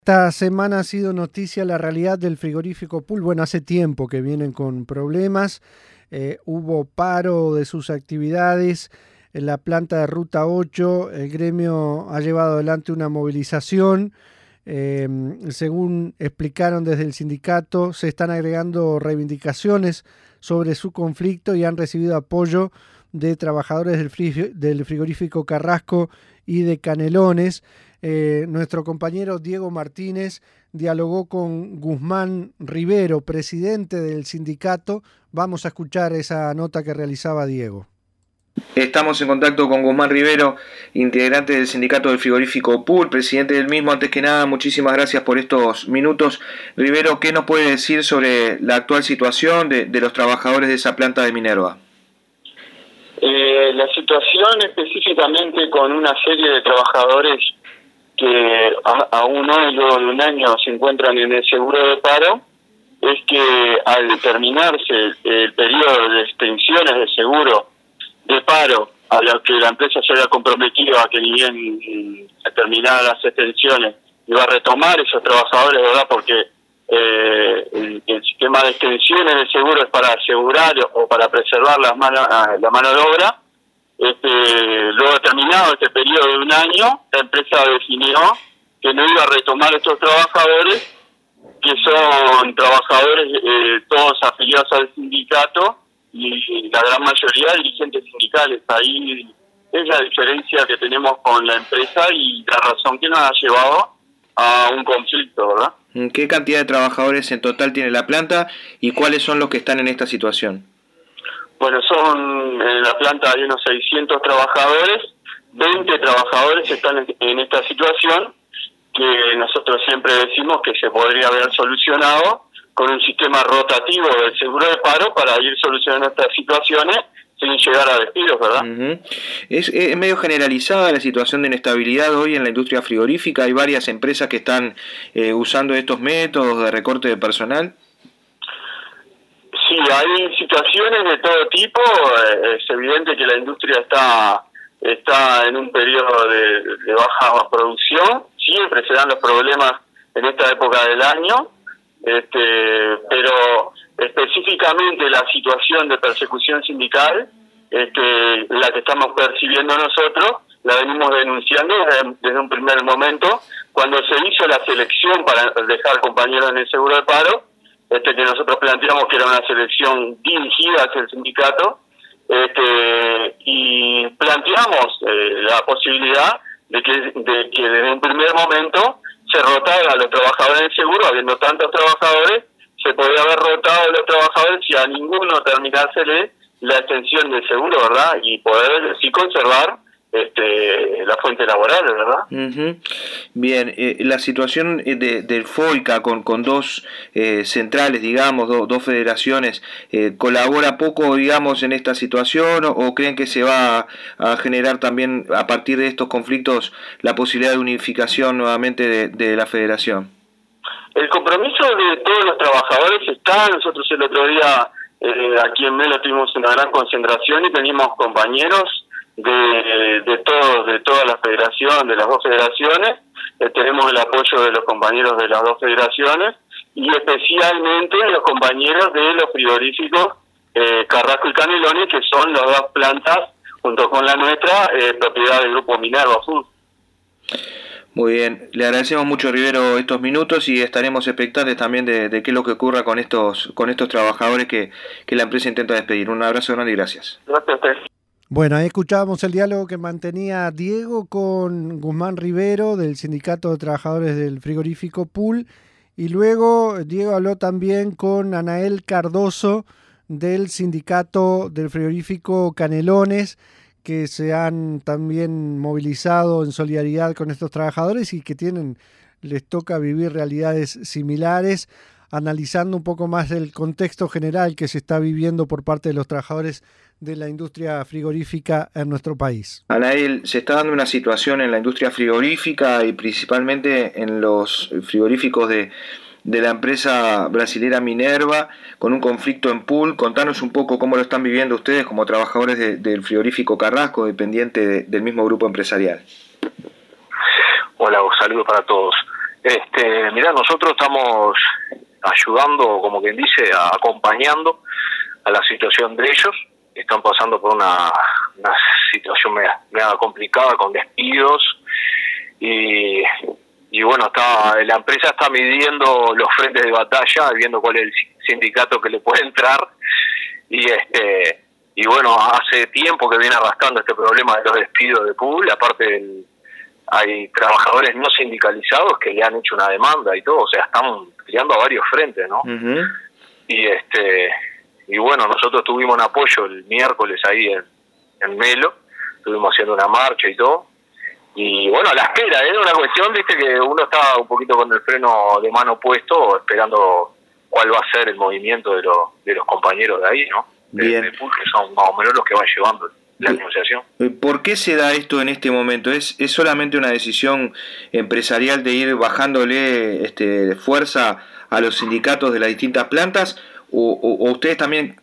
Esta semana ha sido noticia la realidad del frigorífico Pool. Bueno, hace tiempo que vienen con problemas. Hubo paro de sus actividades en la planta de Ruta 8. El gremio ha llevado adelante una movilización. Según explicaron desde el sindicato, se están agregando reivindicaciones sobre su conflicto y han recibido apoyo de trabajadores del frigorífico Carrasco y de Canelones. Nuestro compañero Diego Martínez dialogó con Guzmán Rivero, presidente del sindicato. Vamos a escuchar esa nota que realizaba Diego. Estamos en contacto con Guzmán Rivero, integrante del sindicato del frigorífico Pool, presidente del mismo. Antes que nada, muchísimas gracias por estos minutos. Rivero, ¿qué nos puede decir sobre la actual situación de los trabajadores de esa planta de Minerva? La situación específicamente con una serie de trabajadores que aún hoy, luego de un año, se encuentran en el seguro de paro, es que al terminarse el periodo de extensiones de seguro de paro, a lo que la empresa se había comprometido a que ni bien terminaran las extensiones, iba a retomar esos trabajadores, ¿verdad? Porque el sistema de extensiones de seguro es para asegurar o para preservar la mano de obra. Luego terminado este periodo de un año, la empresa definió que no iba a retomar estos trabajadores, que son trabajadores todos afiliados al sindicato y la gran mayoría dirigentes sindicales. Ahí es la diferencia que tenemos con la empresa y la razón que nos ha llevado a un conflicto, ¿verdad? ¿Qué cantidad de trabajadores en total tiene la planta y cuáles son los que están en esta situación? Bueno, en la planta hay unos 600 trabajadores, 20 trabajadores están en esta situación, que nosotros siempre decimos que se podría haber solucionado con un sistema rotativo del seguro de paro para ir solucionando estas situaciones sin llegar a despidos, ¿verdad? Uh-huh. Es medio generalizada la situación de inestabilidad hoy en la industria frigorífica. Hay varias empresas que están usando estos métodos de recorte de personal. Sí, hay situaciones de todo tipo. Es evidente que la industria está en un periodo de baja producción. Siempre se dan los problemas en esta época del año, pero específicamente la situación de persecución sindical, la que estamos percibiendo nosotros, la venimos denunciando desde un primer momento, cuando se hizo la selección para dejar compañeros en el seguro de paro, que nosotros planteamos que era una selección dirigida hacia el sindicato, y planteamos la posibilidad de que desde un primer momento se rotara a los trabajadores del seguro. Habiendo tantos trabajadores, se podía haber rotado a los trabajadores y a ninguno terminársele la extensión del seguro, ¿verdad? Y poder sí conservar la fuente laboral, ¿verdad? Uh-huh. Bien, la situación del FOICA con dos centrales, digamos, dos federaciones, ¿colabora poco, digamos, en esta situación o creen que se va a generar también a partir de estos conflictos la posibilidad de unificación nuevamente de la federación? El compromiso de todos los trabajadores está. Nosotros el otro día aquí en Melo tuvimos una gran concentración y teníamos compañeros de toda la federación, de las dos federaciones. Tenemos el apoyo de los compañeros de las dos federaciones y especialmente de los compañeros de los frigoríficos Carrasco y Canelones, que son las dos plantas junto con la nuestra, propiedad del grupo Minerva Food. Muy bien, le agradecemos mucho, Rivero, estos minutos y estaremos expectantes también de qué es lo que ocurra con estos trabajadores que la empresa intenta despedir. Un abrazo grande y gracias. Gracias a usted. Bueno, ahí escuchábamos el diálogo que mantenía Diego con Guzmán Rivero del Sindicato de Trabajadores del Frigorífico Pool, y luego Diego habló también con Anael Cardoso del Sindicato del Frigorífico Canelones, que se han también movilizado en solidaridad con estos trabajadores y que les toca vivir realidades similares, analizando un poco más el contexto general que se está viviendo por parte de los trabajadores de la industria frigorífica en nuestro país. Anael, se está dando una situación en la industria frigorífica y principalmente en los frigoríficos de la empresa brasilera Minerva, con un conflicto en Pool. Contanos un poco cómo lo están viviendo ustedes como trabajadores del frigorífico Carrasco, dependiente del mismo grupo empresarial. Hola, un saludo para todos. Mirá, nosotros estamos ayudando, como quien dice, acompañando a la situación de ellos. Están pasando por una situación media complicada con despidos y bueno, la empresa está midiendo los frentes de batalla, viendo cuál es el sindicato que le puede entrar y bueno, hace tiempo que viene arrastrando este problema de los despidos de pool. Aparte hay trabajadores no sindicalizados que le han hecho una demanda y todo, o sea, están peleando a varios frentes, ¿no? Uh-huh. Y bueno, nosotros tuvimos un apoyo el miércoles ahí en Melo, estuvimos haciendo una marcha y todo, y bueno, a la espera, era una cuestión, viste, que uno está un poquito con el freno de mano puesto, esperando cuál va a ser el movimiento de los compañeros de ahí, ¿no? De pool, que son más o menos los que van llevando la negociación. ¿Por qué se da esto en este momento? ¿Es solamente una decisión empresarial de ir bajándole fuerza a los sindicatos de las distintas plantas? ¿O ustedes también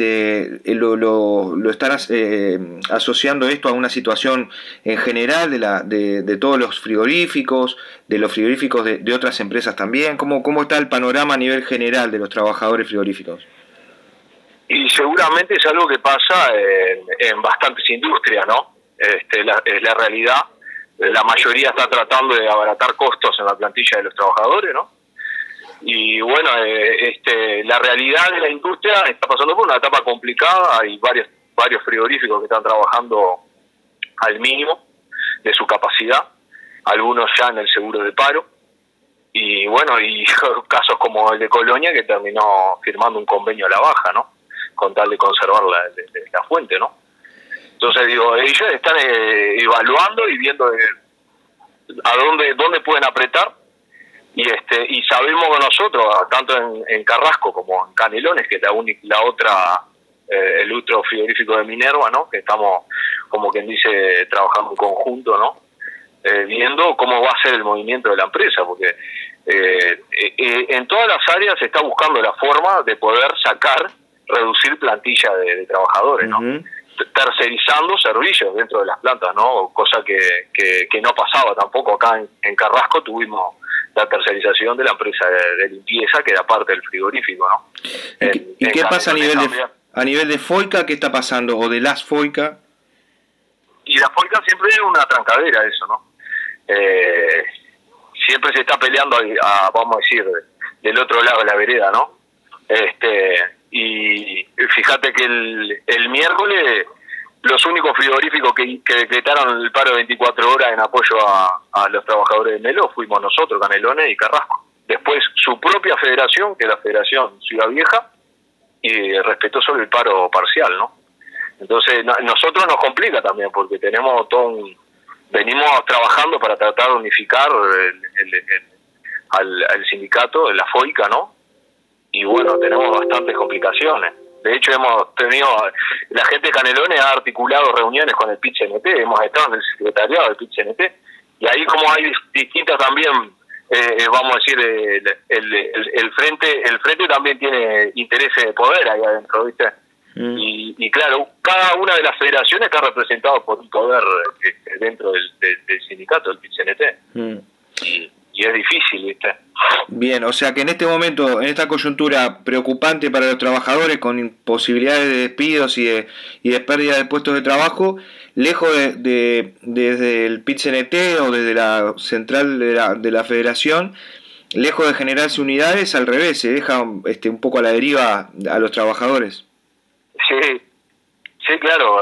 lo están asociando esto a una situación en general de todos los frigoríficos, de los frigoríficos de otras empresas también? ¿Cómo está el panorama a nivel general de los trabajadores frigoríficos? Y seguramente es algo que pasa en bastantes industrias, ¿no? Es la realidad. La mayoría está tratando de abaratar costos en la plantilla de los trabajadores, ¿no? Y bueno, la realidad de la industria está pasando por una etapa complicada. Hay varios frigoríficos que están trabajando al mínimo de su capacidad, algunos ya en el seguro de paro. Y bueno, y casos como el de Colonia, que terminó firmando un convenio a la baja, ¿no? Con tal de conservar la fuente, ¿no? Entonces, digo, ellos están evaluando y viendo a dónde pueden apretar, y sabemos que nosotros, tanto en Carrasco como en Canelones, que es la otra, el otro frigorífico de Minerva, ¿no? Que estamos, como quien dice, trabajando en conjunto, ¿no? Viendo cómo va a ser el movimiento de la empresa, porque en todas las áreas se está buscando la forma de poder reducir plantilla de trabajadores, ¿no? Uh-huh. Tercerizando servicios dentro de las plantas, ¿no? Cosa que no pasaba tampoco acá en Carrasco. Tuvimos la tercerización de la empresa de limpieza, que era parte del frigorífico, ¿no? ¿Y qué pasa a nivel de Foica? ¿Qué está pasando? ¿O de las Foica? Y la Foica siempre es una trancadera eso, ¿no? Siempre se está peleando vamos a decir, del otro lado de la vereda, ¿no? Y fíjate que el miércoles los únicos frigoríficos que decretaron el paro de 24 horas en apoyo a los trabajadores de Melo fuimos nosotros, Canelones y Carrasco. Después su propia federación, que es la Federación Ciudad Vieja, y respetó solo el paro parcial, ¿no? Entonces nosotros nos complica también, porque tenemos venimos trabajando para tratar de unificar al sindicato, la FOICA, ¿no? Y bueno, tenemos bastantes complicaciones. De hecho, la gente de Canelones ha articulado reuniones con el PIT-CNT, hemos estado en el secretariado del PIT-CNT, y ahí como hay distintas también, vamos a decir, el frente también tiene intereses de poder ahí adentro, ¿viste? Y claro, cada una de las federaciones está representada por un poder dentro del sindicato, del PIT-CNT. Y es difícil, ¿viste? Bien, o sea que en este momento, en esta coyuntura preocupante para los trabajadores, con posibilidades de despidos y de pérdida de puestos de trabajo, lejos desde el PIT-CNT o desde la central de la federación, lejos de generarse unidades, al revés, se deja un poco a la deriva a los trabajadores. Sí, claro.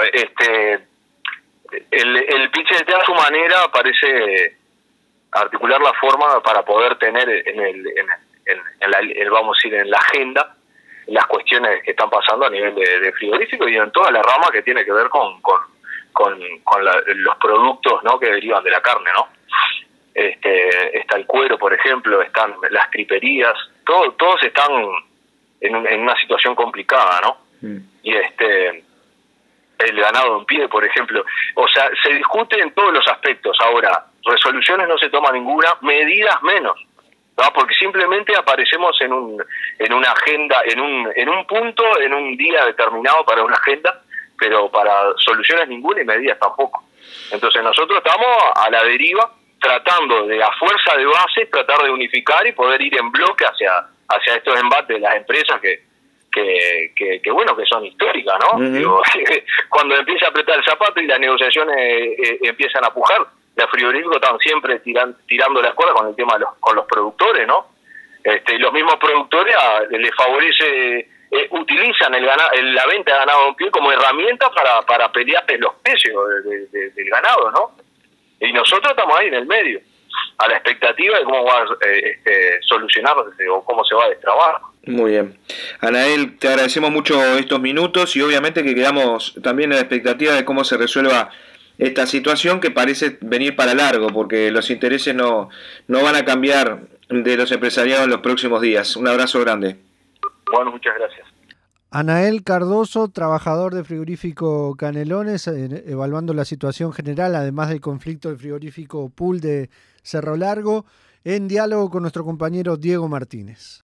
El PIT-CNT a su manera parece articular la forma para poder tener vamos a decir, en la agenda las cuestiones que están pasando a nivel de frigorífico y en toda la rama que tiene que ver con los productos, ¿no? Que derivan de la carne, ¿no? Está el cuero, por ejemplo, están las criperías, todos están en una situación complicada, ¿no? Y el ganado en pie, por ejemplo, o sea, se discute en todos los aspectos. Ahora, resoluciones no se toma ninguna, medidas menos, ¿no? Porque simplemente aparecemos en una agenda, en un punto, en un día determinado para una agenda, pero para soluciones ninguna y medidas tampoco. Entonces nosotros estamos a la deriva, tratando de a fuerza de base tratar de unificar y poder ir en bloque hacia estos embates de las empresas que bueno, que son históricas, ¿no? Uh-huh. Digo, cuando empieza a apretar el zapato y las negociaciones empiezan a pujar, los frigoríficos están siempre tirando la cuerda con el tema con los productores, ¿no? Los mismos productores les favorece, utilizan la venta de ganado en pie como herramienta para pelear los precios del ganado, ¿no? Y nosotros estamos ahí en el medio, a la expectativa de cómo va a solucionar o cómo se va a destrabar. Muy bien. Anael, te agradecemos mucho estos minutos y obviamente que quedamos también en la expectativa de cómo se resuelva esta situación que parece venir para largo, porque los intereses no van a cambiar de los empresariados en los próximos días. Un abrazo grande. Bueno, muchas gracias. Anael Cardoso, trabajador de frigorífico Canelones, evaluando la situación general, además del conflicto del frigorífico Pool de Cerro Largo, en diálogo con nuestro compañero Diego Martínez.